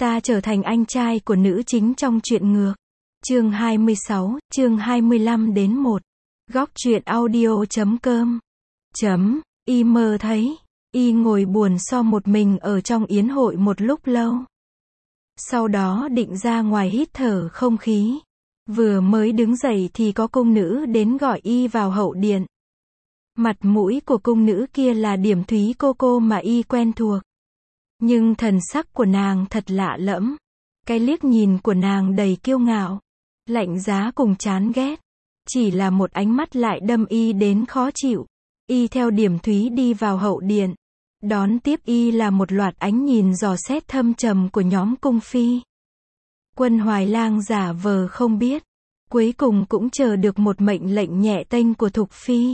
Ta trở thành anh trai của nữ chính trong truyện ngược. Chương 26, chương 25 đến 1. Góc truyện audio.com. Y mơ thấy, y ngồi buồn so một mình ở trong yến hội một lúc lâu. Sau đó định ra ngoài hít thở không khí. Vừa mới đứng dậy thì có cung nữ đến gọi y vào hậu điện. Mặt mũi của cung nữ kia là Điểm Thúy cô mà y quen thuộc. Nhưng thần sắc của nàng thật lạ lẫm. Cái liếc nhìn của nàng đầy kiêu ngạo, lạnh giá cùng chán ghét. Chỉ là một ánh mắt lại đâm y đến khó chịu. Y theo Điểm Thúy đi vào hậu điện. Đón tiếp y là một loạt ánh nhìn dò xét thâm trầm của nhóm cung phi. Quân Hoài Lang giả vờ không biết. Cuối cùng cũng chờ được một mệnh lệnh nhẹ tênh của Thục Phi.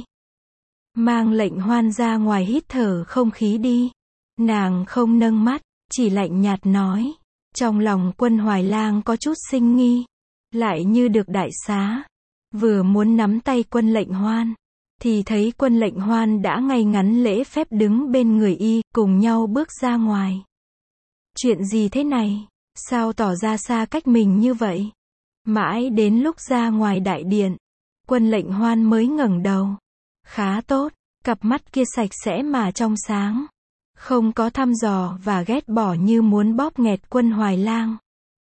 Mang lệnh Hoan ra ngoài hít thở không khí đi. Nàng không nâng mắt, chỉ lạnh nhạt nói. Trong lòng Quân Hoài Lang có chút sinh nghi, lại như được đại xá. Vừa muốn nắm tay Quân lệnh Hoan, thì thấy Quân lệnh Hoan đã ngay ngắn lễ phép đứng bên người y, cùng nhau bước ra ngoài. Chuyện gì thế này? Sao tỏ ra xa cách mình như vậy? Mãi đến lúc ra ngoài đại điện, Quân lệnh Hoan mới ngẩng đầu. Khá tốt, cặp mắt kia sạch sẽ mà trong sáng. Không có thăm dò và ghét bỏ như muốn bóp nghẹt Quân Hoài Lang.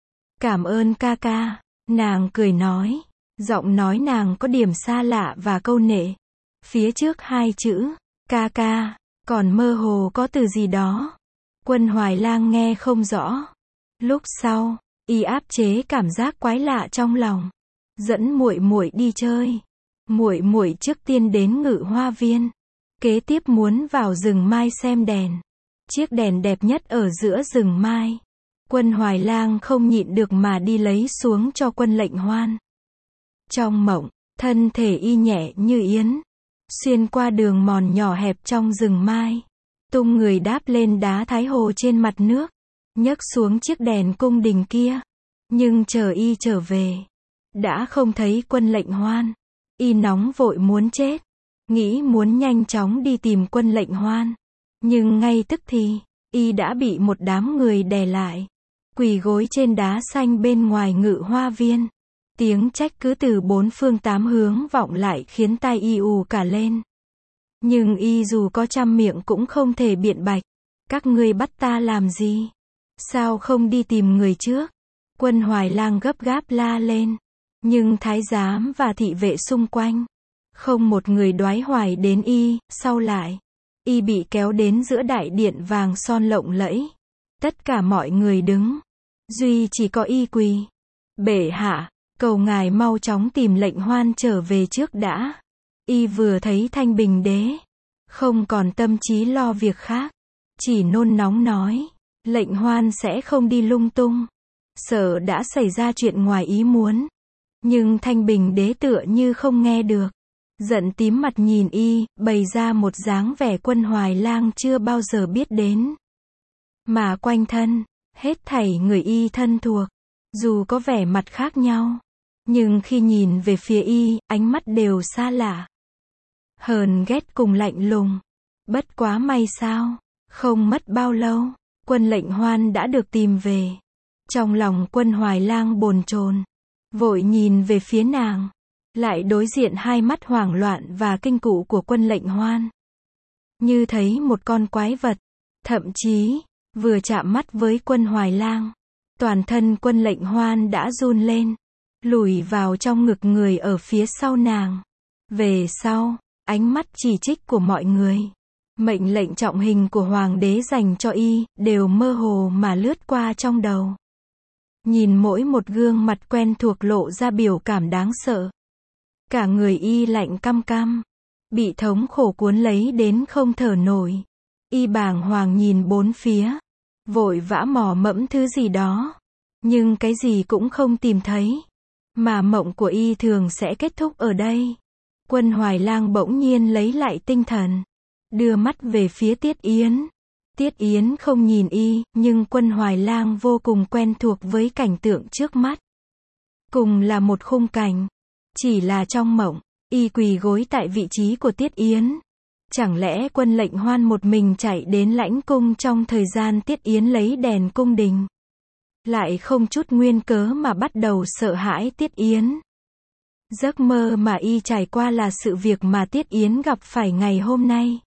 Cảm ơn ca ca, nàng cười nói. Giọng nói nàng có điểm xa lạ và câu nệ. Phía trước hai chữ, ca ca, còn mơ hồ có từ gì đó. Quân Hoài Lang nghe không rõ. Lúc sau, y áp chế cảm giác quái lạ trong lòng. Dẫn muội muội đi chơi. Muội muội trước tiên đến Ngự Hoa Viên. Kế tiếp muốn vào rừng mai xem đèn. Chiếc đèn đẹp nhất ở giữa rừng mai. Quân Hoài Lang không nhịn được mà đi lấy xuống cho Quân lệnh Hoan. Trong mộng, thân thể y nhẹ như yến. Xuyên qua đường mòn nhỏ hẹp trong rừng mai. Tung người đáp lên đá Thái Hồ trên mặt nước. Nhấc xuống chiếc đèn cung đình kia. Nhưng chờ y trở về, đã không thấy Quân lệnh Hoan. Y nóng vội muốn chết. Nghĩ muốn nhanh chóng đi tìm Quân lệnh Hoan. Nhưng ngay tức thì, y đã bị một đám người đè lại. Quỳ gối trên đá xanh bên ngoài Ngự Hoa Viên. Tiếng trách cứ từ bốn phương tám hướng vọng lại khiến tai y ù cả lên. Nhưng y dù có trăm miệng cũng không thể biện bạch. Các ngươi bắt ta làm gì? Sao không đi tìm người trước? Quân Hoài Lang gấp gáp la lên. Nhưng thái giám và thị vệ xung quanh, không một người đoái hoài đến y. Sau lại, y bị kéo đến giữa đại điện vàng son lộng lẫy. Tất cả mọi người đứng, duy chỉ có y quỳ. Bệ hạ, cầu ngài mau chóng tìm lệnh Hoan trở về trước đã. Y vừa thấy Thanh Bình đế, không còn tâm trí lo việc khác. Chỉ nôn nóng nói, lệnh Hoan sẽ không đi lung tung. Sợ đã xảy ra chuyện ngoài ý muốn. Nhưng Thanh Bình đế tựa như không nghe được. Giận tím mặt nhìn y, bày ra một dáng vẻ Quân Hoài Lang chưa bao giờ biết đến. Mà quanh thân, hết thảy người y thân thuộc. Dù có vẻ mặt khác nhau, nhưng khi nhìn về phía y, ánh mắt đều xa lạ. Hờn ghét cùng lạnh lùng. Bất quá may sao, không mất bao lâu, Quân lệnh Hoan đã được tìm về. Trong lòng Quân Hoài Lang bồn chồn, vội nhìn về phía nàng. Lại đối diện hai mắt hoảng loạn và kinh cụ của Quân lệnh Hoan. Như thấy một con quái vật. Thậm chí, vừa chạm mắt với Quân Hoài Lang, toàn thân Quân lệnh Hoan đã run lên, lùi vào trong ngực người ở phía sau nàng. Về sau, ánh mắt chỉ trích của mọi người, mệnh lệnh trọng hình của Hoàng đế dành cho y, đều mơ hồ mà lướt qua trong đầu. Nhìn mỗi một gương mặt quen thuộc lộ ra biểu cảm đáng sợ. Cả người y lạnh căm căm, bị thống khổ cuốn lấy đến không thở nổi. Y bàng hoàng nhìn bốn phía, vội vã mò mẫm thứ gì đó, nhưng cái gì cũng không tìm thấy. Mà mộng của y thường sẽ kết thúc ở đây. Quân Hoài Lang bỗng nhiên lấy lại tinh thần, đưa mắt về phía Tiết Yến. Tiết Yến không nhìn y, nhưng Quân Hoài Lang vô cùng quen thuộc với cảnh tượng trước mắt. Cùng là một khung cảnh, chỉ là trong mộng, y quỳ gối tại vị trí của Tiết Yến. Chẳng lẽ Quân lệnh Hoan một mình chạy đến lãnh cung trong thời gian Tiết Yến lấy đèn cung đình? lại không chút nguyên cớ mà bắt đầu sợ hãi Tiết Yến. Giấc mơ mà y trải qua là sự việc mà Tiết Yến gặp phải ngày hôm nay.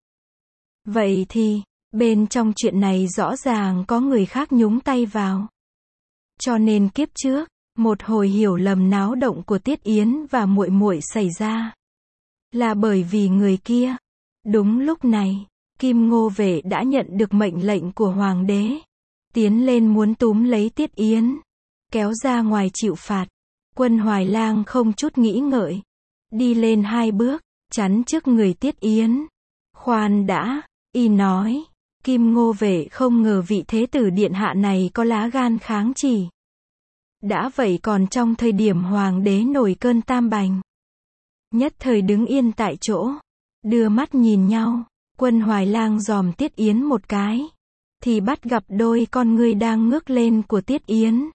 Vậy thì, bên trong chuyện này rõ ràng có người khác nhúng tay vào. Cho nên kiếp trước, một hồi hiểu lầm náo động của Tiết Yến và muội muội xảy ra là bởi vì người kia. Đúng lúc này, Kim Ngô Vệ đã nhận được mệnh lệnh của hoàng đế, tiến lên muốn túm lấy Tiết Yến, kéo ra ngoài chịu phạt. Quân Hoài Lang không chút nghĩ ngợi, đi lên 2 bước, chắn trước người Tiết Yến. Khoan đã, y nói, Kim Ngô Vệ không ngờ vị thế tử điện hạ này có lá gan kháng chỉ. Đã vậy còn trong thời điểm hoàng đế nổi cơn tam bành. Nhất thời đứng yên tại chỗ, đưa mắt nhìn nhau, Quân Hoài Lang dòm Tiết Yến một cái, thì bắt gặp đôi con ngươi đang ngước lên của Tiết Yến.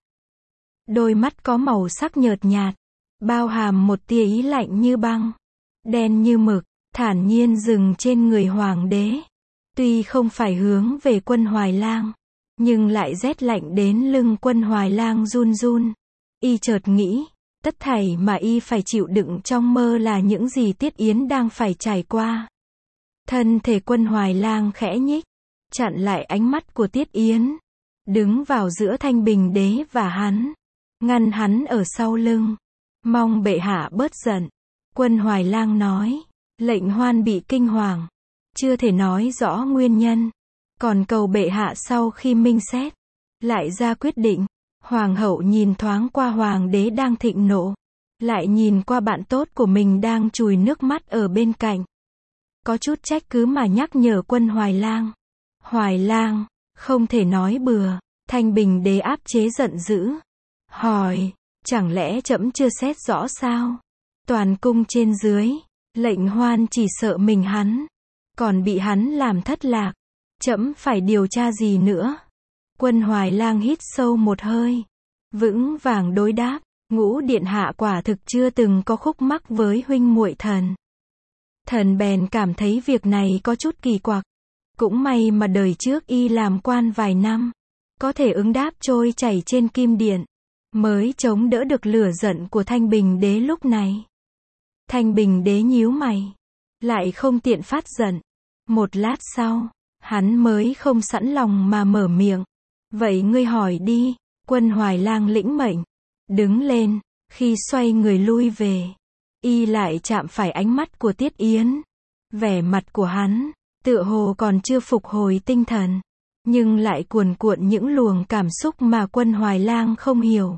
Đôi mắt có màu sắc nhợt nhạt, bao hàm một tia ý lạnh như băng, đen như mực, thản nhiên dừng trên người hoàng đế. Tuy không phải hướng về Quân Hoài Lang, nhưng lại rét lạnh đến lưng Quân Hoài Lang run run. Y chợt nghĩ, tất thảy mà y phải chịu đựng trong mơ là những gì Tiết Yến đang phải trải qua. Thân thể Quân Hoài Lang khẽ nhích, chặn lại ánh mắt của Tiết Yến, đứng vào giữa Thanh Bình Đế và hắn, ngăn hắn ở sau lưng. Mong bệ hạ bớt giận. Quân Hoài Lang nói, lệnh Hoan bị kinh hoàng, chưa thể nói rõ nguyên nhân, còn cầu bệ hạ sau khi minh xét, lại ra quyết định. Hoàng hậu nhìn thoáng qua hoàng đế đang thịnh nộ, lại nhìn qua bạn tốt của mình đang chùi nước mắt ở bên cạnh. Có chút trách cứ mà nhắc nhở Quân Hoài Lang. Hoài Lang, không thể nói bừa. Thanh Bình Đế áp chế giận dữ, hỏi, chẳng lẽ trẫm chưa xét rõ sao? Toàn cung trên dưới, lệnh Hoan chỉ sợ mình hắn, còn bị hắn làm thất lạc, trẫm phải điều tra gì nữa? Quân Hoài Lang hít sâu một hơi, vững vàng đối đáp, Ngũ điện hạ quả thực chưa từng có khúc mắc với huynh muội thần. Thần bèn cảm thấy việc này có chút kỳ quặc. Cũng may mà đời trước y làm quan vài năm, có thể ứng đáp trôi chảy trên kim điện, mới chống đỡ được lửa giận của Thanh Bình Đế lúc này. Thanh Bình Đế nhíu mày, lại không tiện phát giận. Một lát sau, hắn mới không sẵn lòng mà mở miệng. Vậy ngươi hỏi đi. Quân Hoài Lang lĩnh mệnh, đứng lên. Khi xoay người lui về, y lại chạm phải ánh mắt của Tiết Yến. Vẻ mặt của hắn, tựa hồ còn chưa phục hồi tinh thần, nhưng lại cuồn cuộn những luồng cảm xúc mà Quân Hoài Lang không hiểu.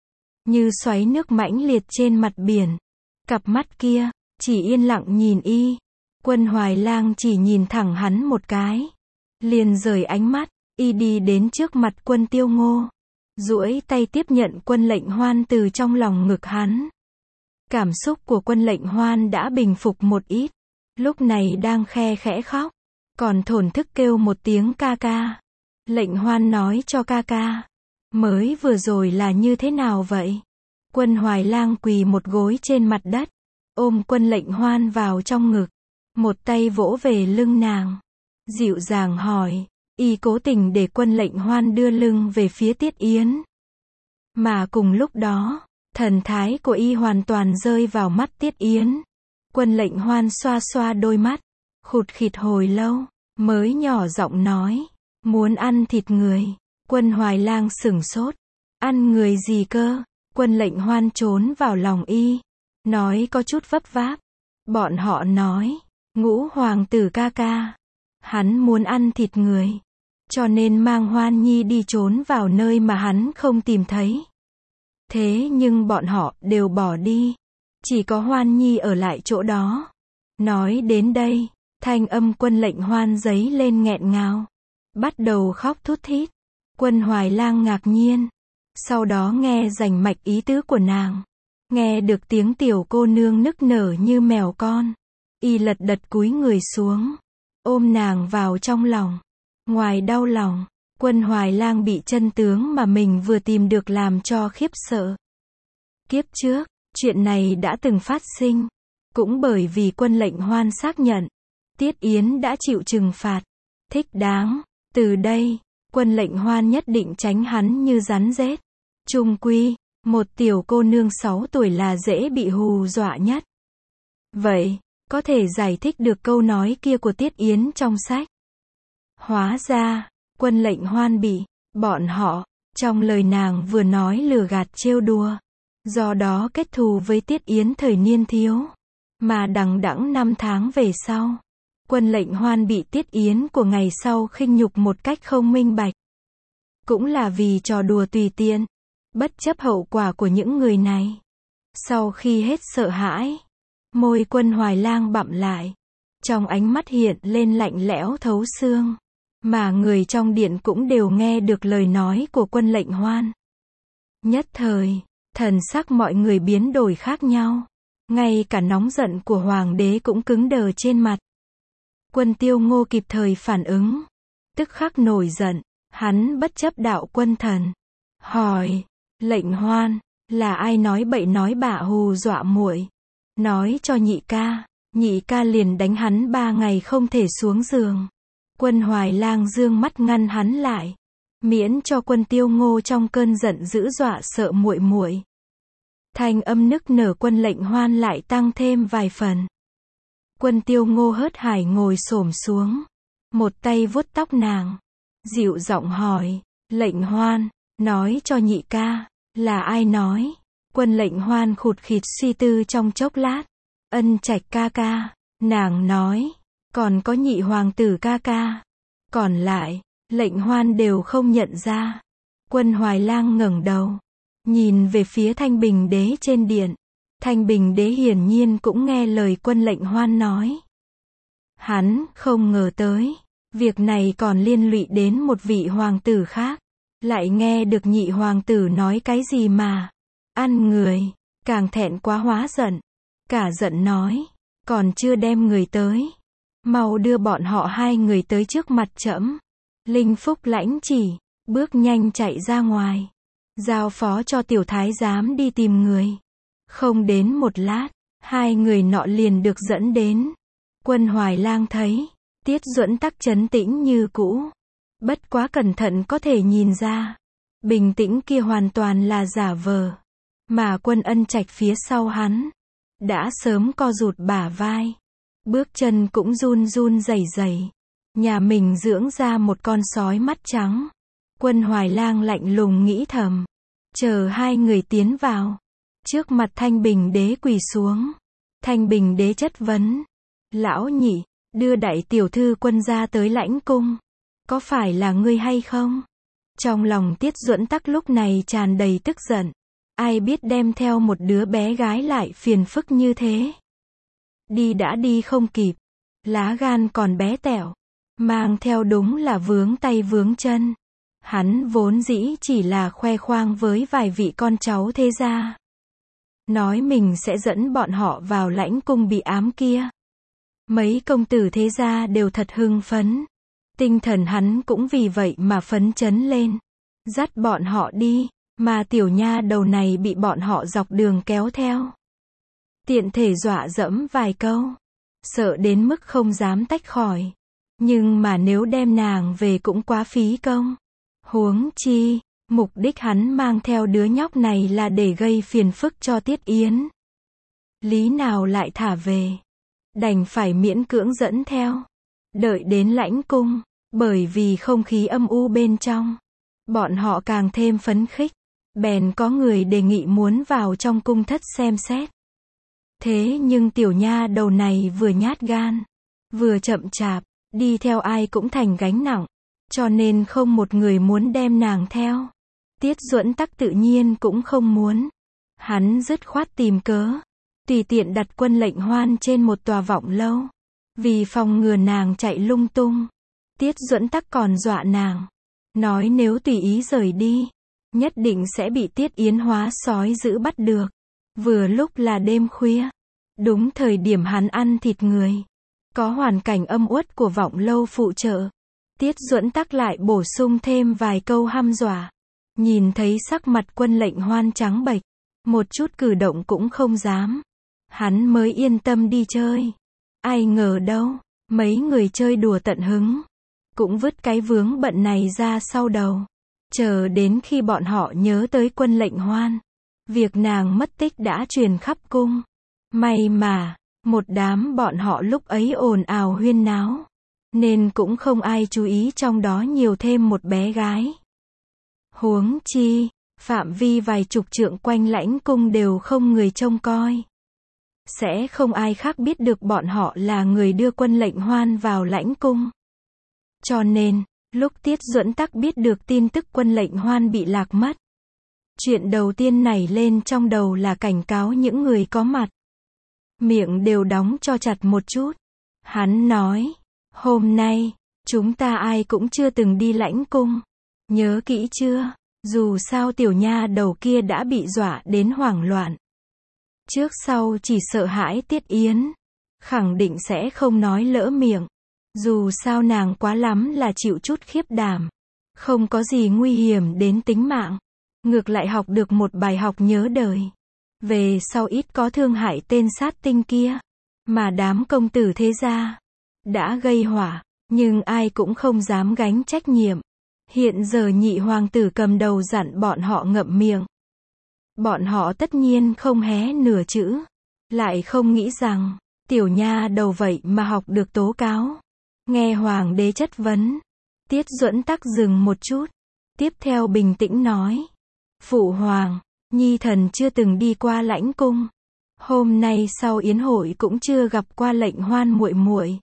Như xoáy nước mãnh liệt trên mặt biển. Cặp mắt kia, chỉ yên lặng nhìn y. Quân Hoài Lang chỉ nhìn thẳng hắn một cái, liền rời ánh mắt. Y đi đến trước mặt Quân Tiêu Ngô, duỗi tay tiếp nhận Quân Lệnh Hoan từ trong lòng ngực hắn. Cảm xúc của Quân Lệnh Hoan đã bình phục một ít, lúc này đang khe khẽ khóc, còn thổn thức kêu một tiếng ca ca. Lệnh Hoan nói cho ca ca, mới vừa rồi là như thế nào vậy? Quân Hoài Lang quỳ một gối trên mặt đất, ôm Quân Lệnh Hoan vào trong ngực, một tay vỗ về lưng nàng, dịu dàng hỏi. Y cố tình để Quân Lệnh Hoan đưa lưng về phía Tiết Yến. Mà cùng lúc đó, thần thái của y hoàn toàn rơi vào mắt Tiết Yến. Quân Lệnh Hoan xoa xoa đôi mắt, khụt khịt hồi lâu, mới nhỏ giọng nói, muốn ăn thịt người. Quân Hoài Lang sửng sốt, ăn người gì cơ? Quân Lệnh Hoan trốn vào lòng y, nói có chút vấp váp. Bọn họ nói, Ngũ hoàng tử ca ca, hắn muốn ăn thịt người, cho nên mang Hoan Nhi đi trốn vào nơi mà hắn không tìm thấy. Thế nhưng bọn họ đều bỏ đi, chỉ có Hoan Nhi ở lại chỗ đó. Nói đến đây, thanh âm Quân Lệnh Hoan dấy lên nghẹn ngào, bắt đầu khóc thút thít. Quân Hoài Lang ngạc nhiên, sau đó nghe rành mạch ý tứ của nàng, nghe được tiếng tiểu cô nương nức nở như mèo con. Y lật đật cúi người xuống, ôm nàng vào trong lòng. Ngoài đau lòng, Quân Hoài Lang bị chân tướng mà mình vừa tìm được làm cho khiếp sợ. Kiếp trước, chuyện này đã từng phát sinh, cũng bởi vì Quân Lệnh Hoan xác nhận, Tiết Yến đã chịu trừng phạt thích đáng. Từ đây, Quân Lệnh Hoan nhất định tránh hắn như rắn rết. Chung quy, một tiểu cô nương 6 tuổi là dễ bị hù dọa nhất. Vậy, có thể giải thích được câu nói kia của Tiết Yến trong sách. Hóa ra, Quân Lệnh Hoan bị bọn họ, trong lời nàng vừa nói lừa gạt trêu đùa. Do đó kết thù với Tiết Yến thời niên thiếu. Mà đằng đẵng 5 tháng về sau, Quân Lệnh Hoan bị Tiết Yến của ngày sau khinh nhục một cách không minh bạch. Cũng là vì trò đùa tùy tiện, bất chấp hậu quả của những người này. Sau khi hết sợ hãi, môi Quân Hoài Lang bặm lại. Trong ánh mắt hiện lên lạnh lẽo thấu xương. Mà người trong điện cũng đều nghe được lời nói của Quân Lệnh Hoan. Nhất thời, thần sắc mọi người biến đổi khác nhau. Ngay cả nóng giận của hoàng đế cũng cứng đờ trên mặt. Quân Tiêu Ngô kịp thời phản ứng. Tức khắc nổi giận, hắn bất chấp đạo quân thần. Hỏi, Lệnh Hoan, là ai nói bậy nói bạ hù dọa muội? Nói cho nhị ca liền đánh hắn 3 ngày không thể xuống giường. Quân Hoài Lang dương mắt ngăn hắn lại. Miễn cho Quân Tiêu Ngô trong cơn giận dữ dọa sợ muội muội. Thanh âm nức nở Quân Lệnh Hoan lại tăng thêm vài phần. Quân Tiêu Ngô hớt hải ngồi xổm xuống. Một tay vuốt tóc nàng. Dịu giọng hỏi, Lệnh Hoan, nói cho nhị ca, là ai nói? Quân Lệnh Hoan khụt khịt suy tư trong chốc lát. Ân Trạch ca ca, nàng nói. Còn có nhị hoàng tử ca ca. Còn lại, Lệnh Hoan đều không nhận ra. Quân Hoài Lang ngẩng đầu, nhìn về phía Thanh Bình Đế trên điện. Thanh Bình Đế hiển nhiên cũng nghe lời Quân Lệnh Hoan nói. Hắn không ngờ tới, việc này còn liên lụy đến một vị hoàng tử khác. Lại nghe được nhị hoàng tử nói cái gì mà ăn người, càng thẹn quá hóa giận. Cả giận nói, còn chưa đem người tới. Mau đưa bọn họ 2 người tới trước mặt trẫm. Linh Phúc lãnh chỉ, bước nhanh chạy ra ngoài. Giao phó cho tiểu thái giám đi tìm người. Không đến một lát, 2 người nọ liền được dẫn đến. Quân Hoài Lang thấy, Tiết Duẫn Tắc trấn tĩnh như cũ. Bất quá cẩn thận có thể nhìn ra, bình tĩnh kia hoàn toàn là giả vờ. Mà Quân Ân Trạch phía sau hắn, đã sớm co rụt bả vai. Bước chân cũng run run rẩy rẩy. Nhà mình dưỡng ra một con sói mắt trắng. Quân Hoài Lang lạnh lùng nghĩ thầm. Chờ 2 người tiến vào. Trước mặt Thanh Bình Đế quỳ xuống. Thanh Bình Đế chất vấn. Lão nhị, đưa đại tiểu thư Quân gia tới lãnh cung. Có phải là ngươi hay không? Trong lòng Tiết Duẫn Tắc lúc này tràn đầy tức giận. Ai biết đem theo một đứa bé gái lại phiền phức như thế. Đi đã đi không kịp. Lá gan còn bé tẹo. Mang theo đúng là vướng tay vướng chân. Hắn vốn dĩ chỉ là khoe khoang với vài vị con cháu thế gia. Nói mình sẽ dẫn bọn họ vào lãnh cung bị ám kia. Mấy công tử thế gia đều thật hưng phấn. Tinh thần hắn cũng vì vậy mà phấn chấn lên. Dắt bọn họ đi, mà tiểu nha đầu này bị bọn họ dọc đường kéo theo. Tiện thể dọa dẫm vài câu. Sợ đến mức không dám tách khỏi. Nhưng mà nếu đem nàng về cũng quá phí công. Huống chi, mục đích hắn mang theo đứa nhóc này là để gây phiền phức cho Tiết Yến. Lý nào lại thả về. Đành phải miễn cưỡng dẫn theo. Đợi đến lãnh cung, bởi vì không khí âm u bên trong. Bọn họ càng thêm phấn khích. Bèn có người đề nghị muốn vào trong cung thất xem xét. Thế nhưng tiểu nha đầu này vừa nhát gan, vừa chậm chạp, đi theo ai cũng thành gánh nặng. Cho nên không một người muốn đem nàng theo. Tiết Duẫn Tắc tự nhiên cũng không muốn. Hắn dứt khoát tìm cớ. Tùy tiện đặt Quân Lệnh Hoan trên một tòa vọng lâu. Vì phòng ngừa nàng chạy lung tung. Tiết Duẫn Tắc còn dọa nàng. Nói nếu tùy ý rời đi, nhất định sẽ bị Tiết Yến hóa sói dữ bắt được. Vừa lúc là đêm khuya. Đúng thời điểm hắn ăn thịt người. Có hoàn cảnh âm uất của vọng lâu phụ trợ. Tiết Duẫn Tắc lại bổ sung thêm vài câu hăm dọa. Nhìn thấy sắc mặt Quân Lệnh Hoan trắng bệch. Một chút cử động cũng không dám. Hắn mới yên tâm đi chơi. Ai ngờ đâu, mấy người chơi đùa tận hứng. cũng vứt cái vướng bận này ra sau đầu. Chờ đến khi bọn họ nhớ tới Quân Lệnh Hoan, việc nàng mất tích đã truyền khắp cung. May mà, một đám bọn họ lúc ấy ồn ào huyên náo, nên cũng không ai chú ý trong đó nhiều thêm một bé gái. Huống chi, phạm vi vài chục trượng quanh lãnh cung đều không người trông coi. Sẽ không ai khác biết được bọn họ là người đưa Quân Lệnh Hoan vào lãnh cung. Cho nên, lúc Tiết Duẫn Tắc biết được tin tức Quân Lệnh Hoan bị lạc mất, chuyện đầu tiên nảy lên trong đầu là cảnh cáo những người có mặt. Miệng đều đóng cho chặt một chút. Hắn nói, hôm nay, chúng ta ai cũng chưa từng đi lãnh cung. Nhớ kỹ chưa? Dù sao tiểu nha đầu kia đã bị dọa đến hoảng loạn. Trước sau chỉ sợ hãi Tiết Yến. Khẳng định sẽ không nói lỡ miệng. Dù sao nàng quá lắm là chịu chút khiếp đảm. Không có gì nguy hiểm đến tính mạng. Ngược lại học được một bài học nhớ đời. Về sau ít có thương hại tên sát tinh kia. Mà đám công tử thế gia đã gây họa, nhưng ai cũng không dám gánh trách nhiệm. Hiện giờ nhị hoàng tử cầm đầu dặn bọn họ ngậm miệng. Bọn họ tất nhiên không hé nửa chữ. Lại không nghĩ rằng, tiểu nha đầu vậy mà học được tố cáo. Nghe hoàng đế chất vấn, Tiết Duẫn Tắc dừng một chút. Tiếp theo bình tĩnh nói. Phụ hoàng, nhi thần chưa từng đi qua lãnh cung. Hôm nay sau yến hội cũng chưa gặp qua Lệnh Hoan muội muội.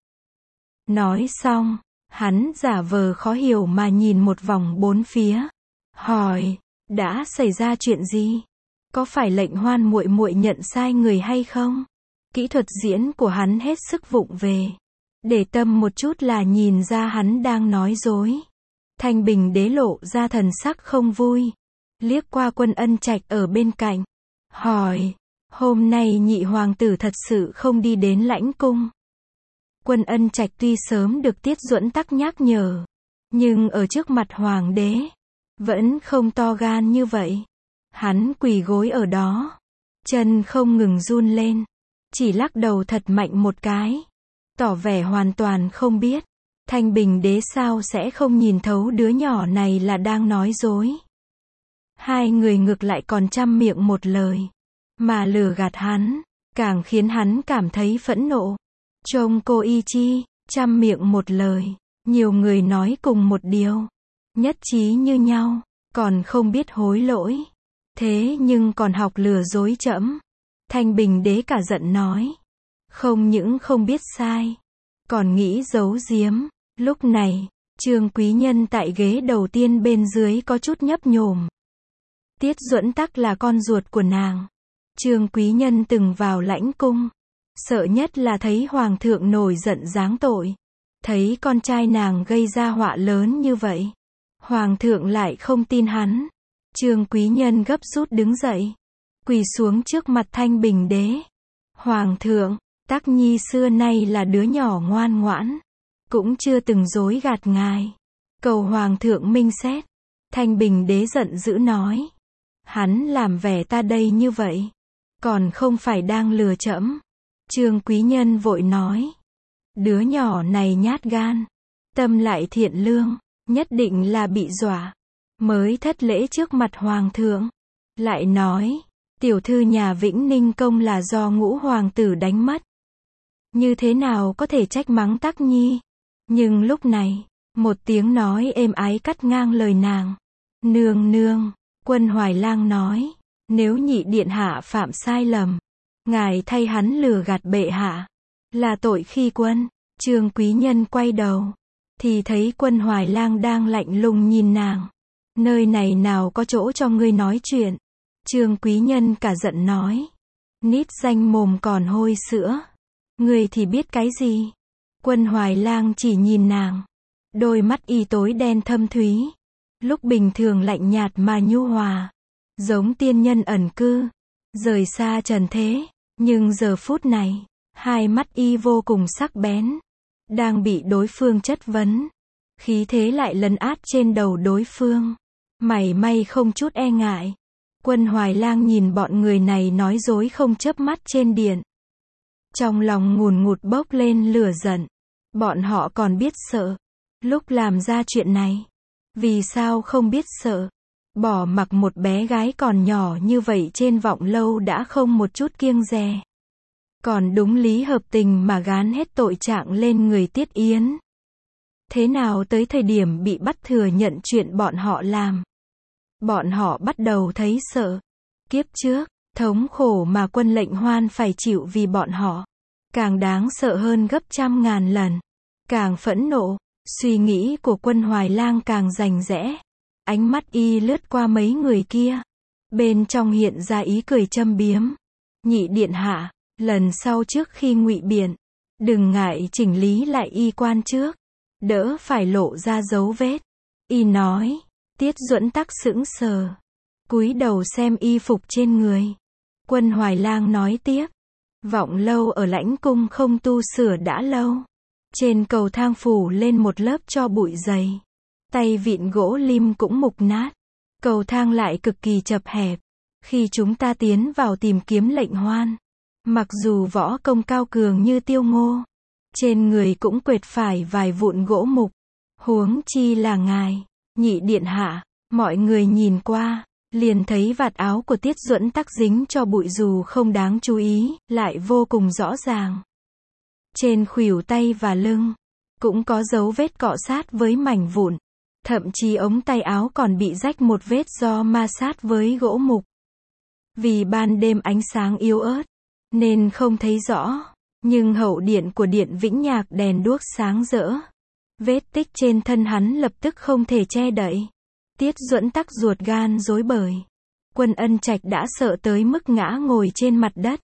Nói xong, hắn giả vờ khó hiểu mà nhìn một vòng bốn phía. Hỏi, đã xảy ra chuyện gì? Có phải Lệnh Hoan muội muội nhận sai người hay không? Kỹ thuật diễn của hắn hết sức vụng về. Để tâm một chút là nhìn ra hắn đang nói dối. Thanh Bình đế lộ ra thần sắc không vui. Liếc qua Quân Ân Trạch ở bên cạnh. Hỏi, hôm nay nhị hoàng tử thật sự không đi đến lãnh cung. Quân Ân Trạch tuy sớm được Tiết Duẫn Tắc nhắc nhở, nhưng ở trước mặt hoàng đế, vẫn không to gan như vậy. Hắn quỳ gối ở đó, chân không ngừng run lên, chỉ lắc đầu thật mạnh một cái, tỏ vẻ hoàn toàn không biết. Thanh Bình đế sao sẽ không nhìn thấu đứa nhỏ này là đang nói dối. Hai người ngược lại còn trăm miệng một lời, mà lừa gạt hắn, càng khiến hắn cảm thấy phẫn nộ. Trông cô y chi, trăm miệng một lời, nhiều người nói cùng một điều, nhất trí như nhau, còn không biết hối lỗi. Thế nhưng còn học lừa dối trẫm. Thanh Bình đế cả giận nói. Không những không biết sai, còn nghĩ giấu giếm. Lúc này, Trương Quý Nhân tại ghế đầu tiên bên dưới có chút nhấp nhổm. Tiết Duẫn Tắc là con ruột của nàng. Trương Quý Nhân từng vào lãnh cung. Sợ nhất là thấy hoàng thượng nổi giận giáng tội. Thấy con trai nàng gây ra họa lớn như vậy. Hoàng thượng lại không tin hắn. Trương Quý Nhân gấp rút đứng dậy. Quỳ xuống trước mặt Thanh Bình đế. Hoàng thượng, Tắc Nhi xưa nay là đứa nhỏ ngoan ngoãn. Cũng chưa từng dối gạt ngài. Cầu hoàng thượng minh xét. Thanh Bình đế giận dữ nói. Hắn làm vẻ ta đây như vậy. Còn không phải đang lừa trẫm. Trương Quý Nhân vội nói. Đứa nhỏ này nhát gan. Tâm lại thiện lương. Nhất định là bị dọa. Mới thất lễ trước mặt hoàng thượng. Lại nói. Tiểu thư nhà Vĩnh Ninh Công là do Ngũ hoàng tử đánh mất. Như thế nào có thể trách mắng Tắc Nhi. Nhưng lúc này, một tiếng nói êm ái cắt ngang lời nàng. Nương nương, Quân Hoài Lang nói. Nếu nhị điện hạ phạm sai lầm, ngài thay hắn lừa gạt bệ hạ, là tội khi quân. Trương Quý Nhân quay đầu, thì thấy Quân Hoài Lang đang lạnh lùng nhìn nàng. Nơi này nào có chỗ cho ngươi nói chuyện. Trương Quý Nhân cả giận nói. Nít danh mồm còn hôi sữa. Ngươi thì biết cái gì? Quân Hoài Lang chỉ nhìn nàng. Đôi mắt y tối đen thâm thúy. Lúc bình thường lạnh nhạt mà nhu hòa. Giống tiên nhân ẩn cư. Rời xa trần thế. Nhưng giờ phút này, hai mắt y vô cùng sắc bén. Đang bị đối phương chất vấn. Khí thế lại lấn át trên đầu đối phương. Mảy may không chút e ngại. Quân Hoài Lang nhìn bọn người này nói dối không chớp mắt trên điện. Trong lòng ngùn ngụt bốc lên lửa giận. Bọn họ còn biết sợ. lúc làm ra chuyện này. Vì sao không biết sợ? Bỏ mặc một bé gái còn nhỏ như vậy trên Vọng Lâu đã không một chút kiêng dè. Còn đúng lý hợp tình mà gán hết tội trạng lên người Tiết Yến. Thế nào tới thời điểm bị bắt thừa nhận chuyện bọn họ làm? Bọn họ bắt đầu thấy sợ. Kiếp trước, thống khổ mà Quân Lệnh Hoan phải chịu vì bọn họ, càng đáng sợ hơn gấp trăm ngàn lần. Càng phẫn nộ, suy nghĩ của Quân Hoài Lang càng rành rẽ. Ánh mắt y lướt qua mấy người kia. Bên trong hiện ra ý cười châm biếm. Nhị điện hạ, lần sau trước khi ngụy biện, đừng ngại chỉnh lý lại y quan trước, đỡ phải lộ ra dấu vết. Y nói. Tiết Duẫn Tắc sững sờ, cúi đầu xem y phục trên người. Quân Hoài Lang nói tiếp. Vọng Lâu ở Lãnh Cung không tu sửa đã lâu. Trên cầu thang phủ lên một lớp tro bụi dày. Tay vịn gỗ lim cũng mục nát. Cầu thang lại cực kỳ chật hẹp. Khi chúng ta tiến vào tìm kiếm Lệnh Hoan, mặc dù võ công cao cường như Tiêu Ngô, trên người cũng quệt phải vài vụn gỗ mục. Huống chi là ngài, nhị điện hạ. Mọi người nhìn qua, liền thấy vạt áo của Tiết Duẫn Tắc dính cho bụi dù không đáng chú ý, lại vô cùng rõ ràng. Trên khuỷu tay và lưng, cũng có dấu vết cọ sát với mảnh vụn. Thậm chí ống tay áo còn bị rách một vết do ma sát với gỗ mục. Vì ban đêm ánh sáng yếu ớt, nên không thấy rõ. Nhưng hậu điện của Điện Vĩnh Nhạc đèn đuốc sáng rỡ. Vết tích trên thân hắn lập tức không thể che đậy. Tiết Duẫn Tắc ruột gan rối bời. Quân Ân Trạch đã sợ tới mức ngã ngồi trên mặt đất.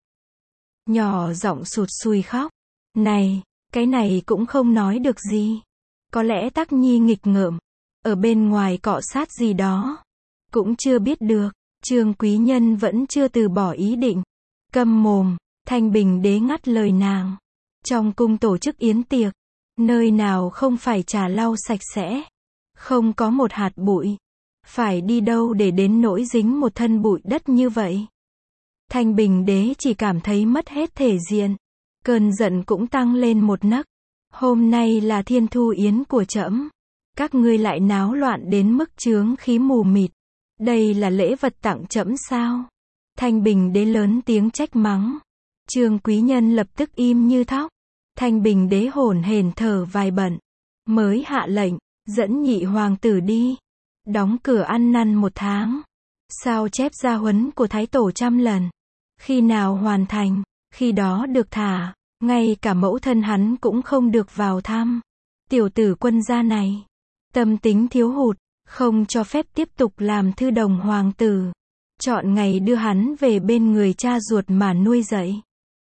Nhỏ giọng sụt sùi khóc. Này, cái này cũng không nói được gì. Có lẽ Tắc Nhi nghịch ngợm, ở bên ngoài cọ sát gì đó. Cũng chưa biết được. Trương Quý Nhân vẫn chưa từ bỏ ý định. Câm mồm, Thanh Bình Đế ngắt lời nàng. Trong cung tổ chức yến tiệc, nơi nào không phải trà lau sạch sẽ, không có một hạt bụi. Phải đi đâu để đến nỗi dính một thân bụi đất như vậy? Thanh Bình Đế chỉ cảm thấy mất hết thể diện. Cơn giận cũng tăng lên một nấc. Hôm nay là Thiên Thu Yến của trẫm, các ngươi lại náo loạn đến mức chướng khí mù mịt. Đây là lễ vật tặng trẫm sao? Thanh Bình Đế lớn tiếng trách mắng. Trương Quý Nhân lập tức im như thóc. Thanh Bình Đế hổn hển thở vài bận, mới hạ lệnh, dẫn nhị hoàng tử đi. Đóng cửa ăn năn 1 tháng. Sao chép gia huấn của Thái Tổ 100 lần. Khi nào hoàn thành, khi đó được thả. Ngay cả mẫu thân hắn cũng không được vào thăm. Tiểu tử Quân gia này, tâm tính thiếu hụt, không cho phép tiếp tục làm thư đồng hoàng tử. Chọn ngày đưa hắn về bên người cha ruột mà nuôi dạy.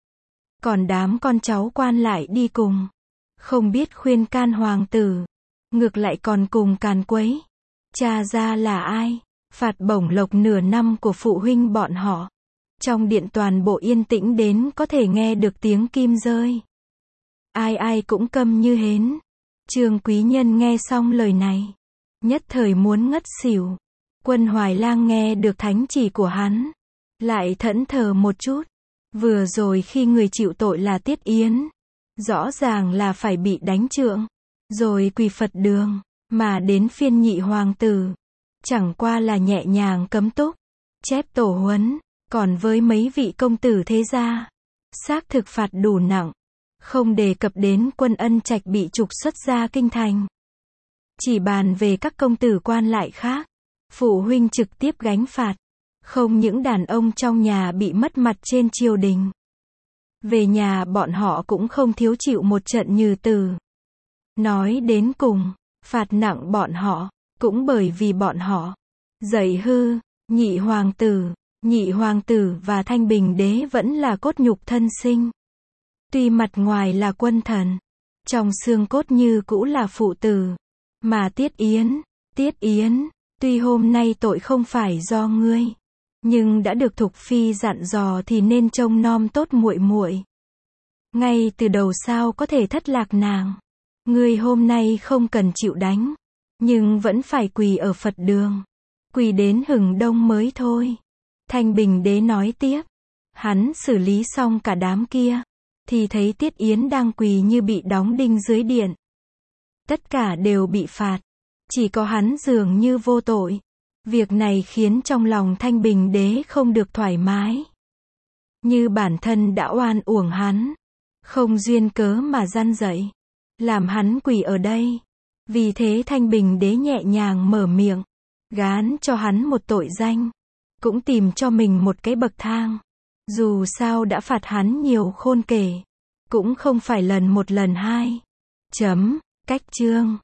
Còn đám con cháu quan lại đi cùng, không biết khuyên can hoàng tử, ngược lại còn cùng càn quấy. Cha ra là ai? Phạt bổng lộc nửa năm của phụ huynh bọn họ. Trong điện toàn bộ yên tĩnh đến có thể nghe được tiếng kim rơi. Ai ai cũng câm như hến. Trương Quý Nhân nghe xong lời này, nhất thời muốn ngất xỉu. Quân Hoài Lang nghe được thánh chỉ của hắn, lại thẫn thờ một chút. Vừa rồi khi người chịu tội là Tiết Yến, rõ ràng là phải bị đánh trượng, rồi quỳ Phật đường, mà đến phiên nhị hoàng tử, chẳng qua là nhẹ nhàng cấm túc, chép tổ huấn. Còn với mấy vị công tử thế gia, xác thực phạt đủ nặng, không đề cập đến Quân Ân Trạch bị trục xuất ra kinh thành. Chỉ bàn về các công tử quan lại khác, phụ huynh trực tiếp gánh phạt. Không những đàn ông trong nhà bị mất mặt trên triều đình, về nhà bọn họ cũng không thiếu chịu một trận nhừ từ. Nói đến cùng, phạt nặng bọn họ, cũng bởi vì bọn họ dạy hư. Nhị hoàng tử và Thanh Bình Đế vẫn là cốt nhục thân sinh. Tuy mặt ngoài là quân thần, trong xương cốt như cũ là phụ tử. Mà Tiết Yến, tuy hôm nay tội không phải do ngươi, nhưng đã được Thục Phi dặn dò thì nên trông nom tốt muội muội. Ngay từ đầu sao có thể thất lạc nàng. Ngươi hôm nay không cần chịu đánh, nhưng vẫn phải quỳ ở Phật đường, quỳ đến hừng đông mới thôi. Thanh Bình Đế nói tiếp. Hắn xử lý xong cả đám kia, thì thấy Tiết Yến đang quỳ như bị đóng đinh dưới điện. Tất cả đều bị phạt. Chỉ có hắn dường như vô tội. Việc này khiến trong lòng Thanh Bình Đế không được thoải mái. Như bản thân đã oan uổng hắn. Không duyên cớ mà gian dậy. Làm hắn quỳ ở đây. Vì thế Thanh Bình Đế nhẹ nhàng mở miệng. Gán cho hắn một tội danh. Cũng tìm cho mình một cái bậc thang. Dù sao đã phạt hắn nhiều khôn kể. Cũng không phải lần một lần hai. Cách chương.